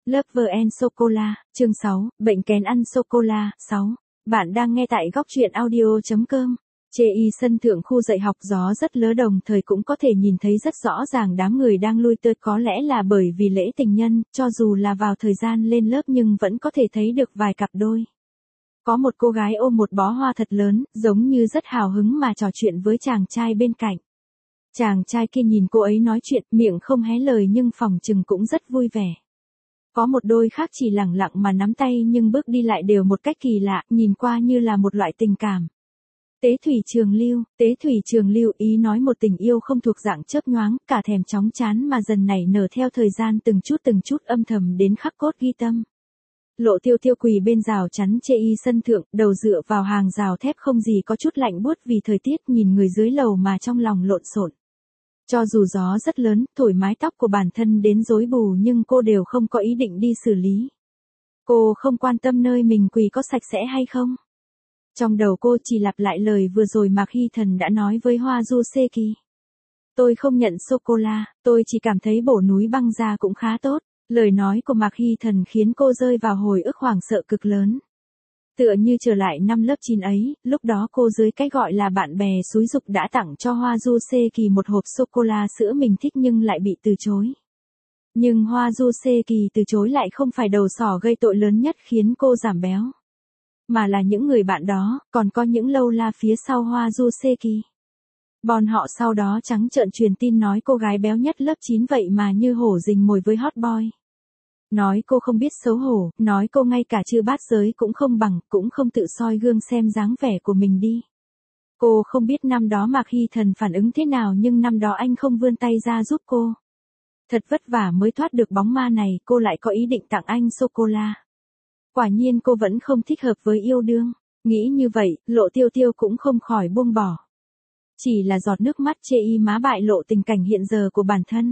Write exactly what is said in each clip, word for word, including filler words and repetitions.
Lover and Sô-cô-la, chương sáu, bệnh kén ăn sô-cô-la, sáu. Bạn đang nghe tại góc truyện audio chấm com. Chê y sân thượng khu dạy học gió rất lớ đồng thời cũng có thể nhìn thấy rất rõ ràng đám người đang lui tới, có lẽ là bởi vì lễ tình nhân, cho dù là vào thời gian lên lớp nhưng vẫn có thể thấy được vài cặp đôi. Có một cô gái ôm một bó hoa thật lớn, giống như rất hào hứng mà trò chuyện với chàng trai bên cạnh. Chàng trai kia nhìn cô ấy nói chuyện, miệng không hé lời nhưng phỏng chừng cũng rất vui vẻ. Có một đôi khác chỉ lẳng lặng mà nắm tay nhưng bước đi lại đều một cách kỳ lạ, nhìn qua như là một loại tình cảm. Tế thủy trường lưu, tế thủy trường lưu ý nói một tình yêu không thuộc dạng chớp nhoáng, cả thèm chóng chán mà dần nảy nở theo thời gian từng chút từng chút âm thầm đến khắc cốt ghi tâm. Lộ Tiêu Tiêu quỳ bên rào chắn chê y sân thượng, đầu dựa vào hàng rào thép không gì có chút lạnh buốt vì thời tiết, nhìn người dưới lầu mà trong lòng lộn xộn. Cho dù gió rất lớn, thổi mái tóc của bản thân đến rối bù nhưng cô đều không có ý định đi xử lý. Cô không quan tâm nơi mình quỳ có sạch sẽ hay không. Trong đầu cô chỉ lặp lại lời vừa rồi Mạc Hy Thần đã nói với Hoa Du Sê Kỳ. Tôi không nhận sô-cô-la, tôi chỉ cảm thấy bổ núi băng ra cũng khá tốt. Lời nói của Mạc Hy Thần khiến cô rơi vào hồi ức hoảng sợ cực lớn. Tựa như trở lại năm lớp chín ấy, lúc đó cô dưới cái gọi là bạn bè xúi giục đã tặng cho Hoa Du Sê Kỳ một hộp sô-cô-la sữa mình thích nhưng lại bị từ chối. Nhưng Hoa Du Sê Kỳ từ chối lại không phải đầu sỏ gây tội lớn nhất khiến cô giảm béo. Mà là những người bạn đó, còn có những lâu la phía sau Hoa Du Sê Kỳ. Bọn họ sau đó trắng trợn truyền tin nói cô gái béo nhất lớp chín vậy mà như hổ rình mồi với hot boy. Nói cô không biết xấu hổ, nói cô ngay cả chư bát giới cũng không bằng, cũng không tự soi gương xem dáng vẻ của mình đi. Cô không biết năm đó Mạc Hy Thần phản ứng thế nào nhưng năm đó anh không vươn tay ra giúp cô. Thật vất vả mới thoát được bóng ma này, cô lại có ý định tặng anh sô-cô-la. Quả nhiên cô vẫn không thích hợp với yêu đương. Nghĩ như vậy, Lộ Tiêu Tiêu cũng không khỏi buông bỏ. Chỉ là giọt nước mắt chê y má bại lộ tình cảnh hiện giờ của bản thân.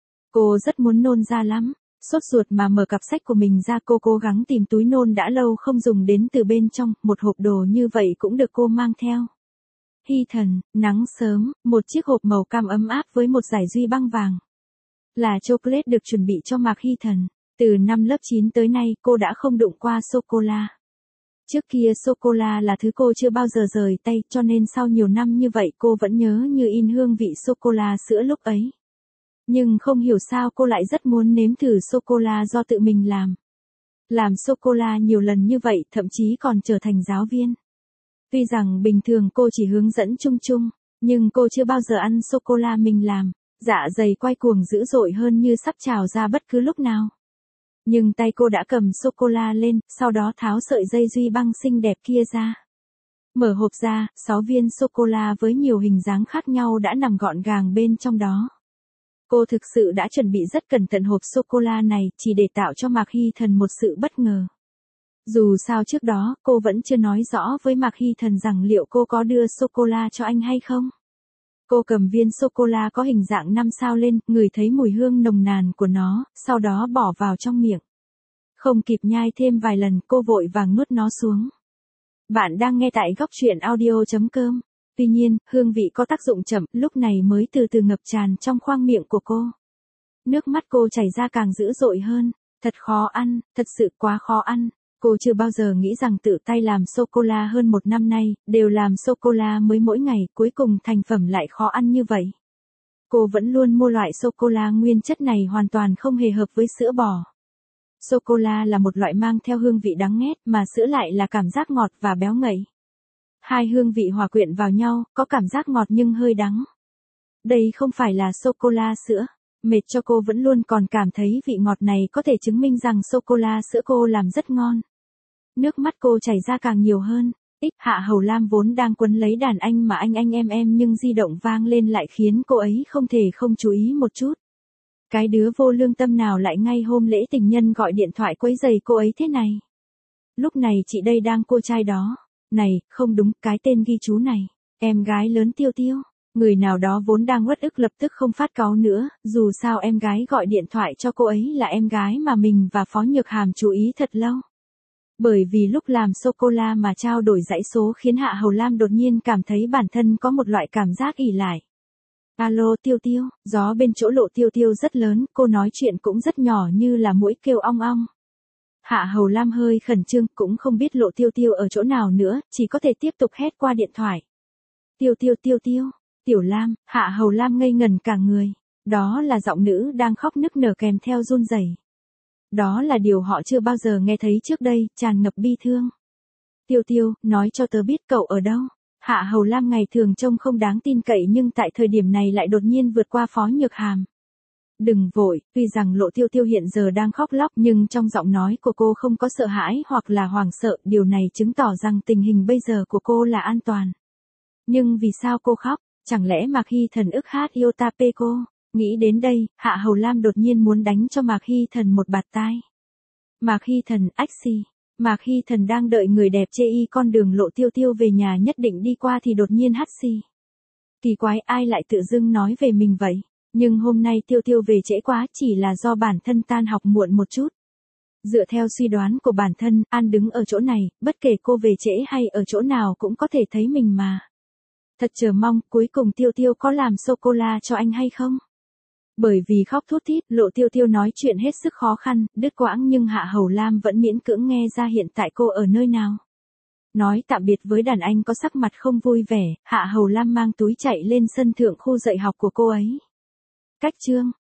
Cô rất muốn nôn ra lắm. Sốt ruột mà mở cặp sách của mình ra, cô cố gắng tìm túi nôn đã lâu không dùng đến từ bên trong, một hộp đồ như vậy cũng được cô mang theo. Hy Thần, nắng sớm, một chiếc hộp màu cam ấm áp với một dải duy băng vàng. Là chocolate được chuẩn bị cho Mạc Hy Thần. Từ năm lớp chín tới nay cô đã không đụng qua sô-cô-la. Trước kia sô-cô-la là thứ cô chưa bao giờ rời tay, cho nên sau nhiều năm như vậy cô vẫn nhớ như in hương vị sô-cô-la sữa lúc ấy. Nhưng không hiểu sao cô lại rất muốn nếm thử sô-cô-la do tự mình làm. Làm sô-cô-la nhiều lần như vậy, thậm chí còn trở thành giáo viên. Tuy rằng bình thường cô chỉ hướng dẫn chung chung, nhưng cô chưa bao giờ ăn sô-cô-la mình làm. Dạ dày quay cuồng dữ dội hơn như sắp trào ra bất cứ lúc nào. Nhưng tay cô đã cầm sô-cô-la lên, sau đó tháo sợi dây duy băng xinh đẹp kia ra. Mở hộp ra, sáu viên sô-cô-la với nhiều hình dáng khác nhau đã nằm gọn gàng bên trong đó. Cô thực sự đã chuẩn bị rất cẩn thận hộp sô-cô-la này, chỉ để tạo cho Mạc Hy Thần một sự bất ngờ. Dù sao trước đó, cô vẫn chưa nói rõ với Mạc Hy Thần rằng liệu cô có đưa sô-cô-la cho anh hay không. Cô cầm viên sô-cô-la có hình dạng năm sao lên, ngửi thấy mùi hương nồng nàn của nó, sau đó bỏ vào trong miệng. Không kịp nhai thêm vài lần, cô vội vàng nuốt nó xuống. Bạn đang nghe tại góc truyện audio chấm com. Tuy nhiên, hương vị có tác dụng chậm, lúc này mới từ từ ngập tràn trong khoang miệng của cô. Nước mắt cô chảy ra càng dữ dội hơn. Thật khó ăn, thật sự quá khó ăn. Cô chưa bao giờ nghĩ rằng tự tay làm sô-cô-la hơn một năm nay, đều làm sô-cô-la mới mỗi ngày, cuối cùng thành phẩm lại khó ăn như vậy. Cô vẫn luôn mua loại sô-cô-la nguyên chất này hoàn toàn không hề hợp với sữa bò. Sô-cô-la là một loại mang theo hương vị đắng nghét mà sữa lại là cảm giác ngọt và béo ngậy. Hai hương vị hòa quyện vào nhau, có cảm giác ngọt nhưng hơi đắng. Đây không phải là sô-cô-la sữa. Mệt cho cô vẫn luôn còn cảm thấy vị ngọt này có thể chứng minh rằng sô-cô-la sữa cô làm rất ngon. Nước mắt cô chảy ra càng nhiều hơn. Ít Hạ Hầu Lam vốn đang quấn lấy đàn anh mà anh anh em em nhưng di động vang lên lại khiến cô ấy không thể không chú ý một chút. Cái đứa vô lương tâm nào lại ngay hôm lễ tình nhân gọi điện thoại quấy rầy cô ấy thế này. Lúc này chị đây đang cô trai đó. Này, không đúng, cái tên ghi chú này. Em gái lớn Tiêu Tiêu. Người nào đó vốn đang uất ức lập tức không phát cáu nữa, dù sao em gái gọi điện thoại cho cô ấy là em gái mà mình và Phó Nhược Hàm chú ý thật lâu. Bởi vì lúc làm sô-cô-la mà trao đổi dãy số khiến Hạ Hầu Lam đột nhiên cảm thấy bản thân có một loại cảm giác ỷ lại. Alo Tiêu Tiêu, gió bên chỗ Lộ Tiêu Tiêu rất lớn, cô nói chuyện cũng rất nhỏ như là mũi kêu ong ong. Hạ Hầu Lam hơi khẩn trương, cũng không biết Lộ Tiêu Tiêu ở chỗ nào nữa, chỉ có thể tiếp tục hét qua điện thoại. Tiêu Tiêu Tiêu Tiêu, Tiểu Lam, Hạ Hầu Lam ngây ngần cả người. Đó là giọng nữ đang khóc nức nở kèm theo run rẩy. Đó là điều họ chưa bao giờ nghe thấy trước đây, tràn ngập bi thương. Tiêu Tiêu, nói cho tớ biết cậu ở đâu. Hạ Hầu Lam ngày thường trông không đáng tin cậy nhưng tại thời điểm này lại đột nhiên vượt qua Phó Nhược Hàm. Đừng vội, tuy rằng Lộ Tiêu Tiêu hiện giờ đang khóc lóc nhưng trong giọng nói của cô không có sợ hãi hoặc là hoảng sợ, điều này chứng tỏ rằng tình hình bây giờ của cô là an toàn. Nhưng vì sao cô khóc? Chẳng lẽ Mạc Hy Thần ức hát yêu ta pê cô? Nghĩ đến đây, Hạ Hầu Lam đột nhiên muốn đánh cho Mạc Hy Thần một bạt tai. Mạc Hy Thần, ách xì. Mạc Hy Thần đang đợi người đẹp chê y con đường Lộ Tiêu Tiêu về nhà nhất định đi qua thì đột nhiên hắt xì. Kỳ quái, ai lại tự dưng nói về mình vậy? Nhưng hôm nay Tiêu Tiêu về trễ quá chỉ là do bản thân tan học muộn một chút. Dựa theo suy đoán của bản thân, An đứng ở chỗ này, bất kể cô về trễ hay ở chỗ nào cũng có thể thấy mình mà. Thật chờ mong, cuối cùng Tiêu Tiêu có làm sô-cô-la cho anh hay không? Bởi vì khóc thút thít, Lộ Tiêu Tiêu nói chuyện hết sức khó khăn, đứt quãng nhưng Hạ Hầu Lam vẫn miễn cưỡng nghe ra hiện tại cô ở nơi nào. Nói tạm biệt với đàn anh có sắc mặt không vui vẻ, Hạ Hầu Lam mang túi chạy lên sân thượng khu dạy học của cô ấy. Cách chương